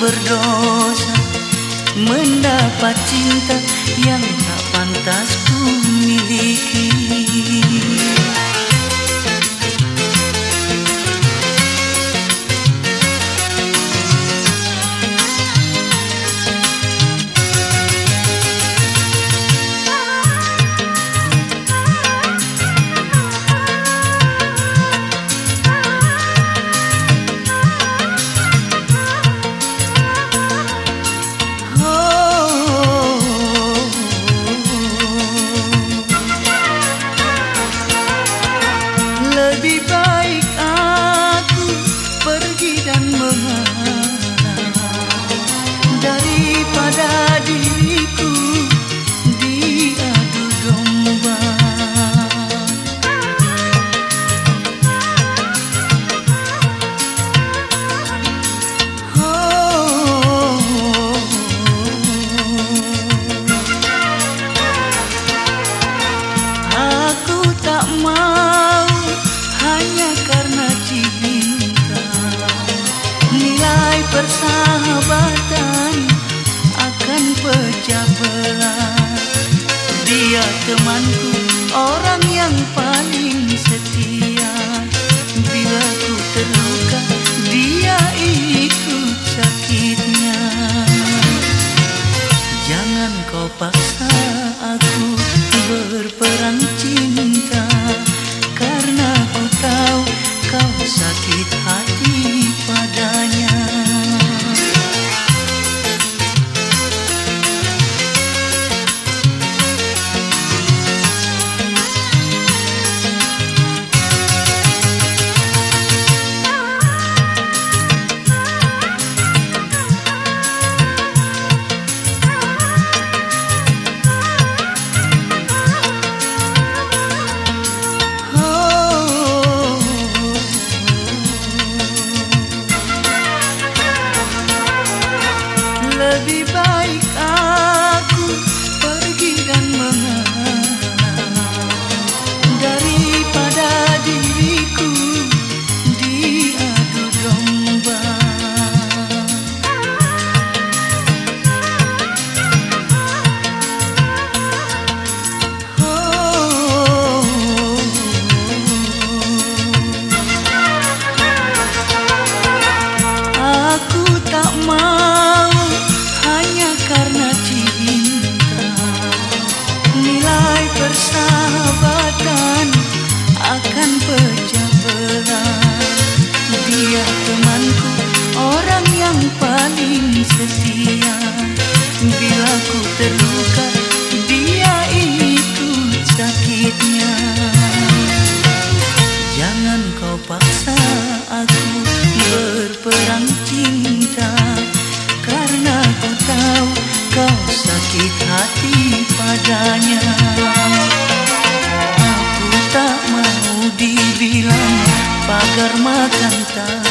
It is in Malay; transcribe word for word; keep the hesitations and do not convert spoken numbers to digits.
berdosa mendapat cinta yang tak pantas ku miliki. Lebih baik aku pergi dan mengalah daripada diriku diadu domba. Oh, aku tak mau hanya karena cinta. Nilai persahabatan akan pecah belah. Dia temanku, orang yang paling setia. Bila ku terluka, dia ikut sakitnya. Jangan kau paksa aku berperang cinta, karena ku tahu kau sakit hati padanya. Lebih baik aku pergi dan mengalah daripada diriku diadu domba. Oh, aku tak mau hanya karena cinta. Nilai persahabatan akan pecah belah. Dia temanku, orang yang paling setia. Bila ku terluka, dia ikut sakitnya. Jangan kau paksa aku berperang cinta, karena ku tahu kau sakit hati padanya. Aku tak mau dibilang pagar makan tak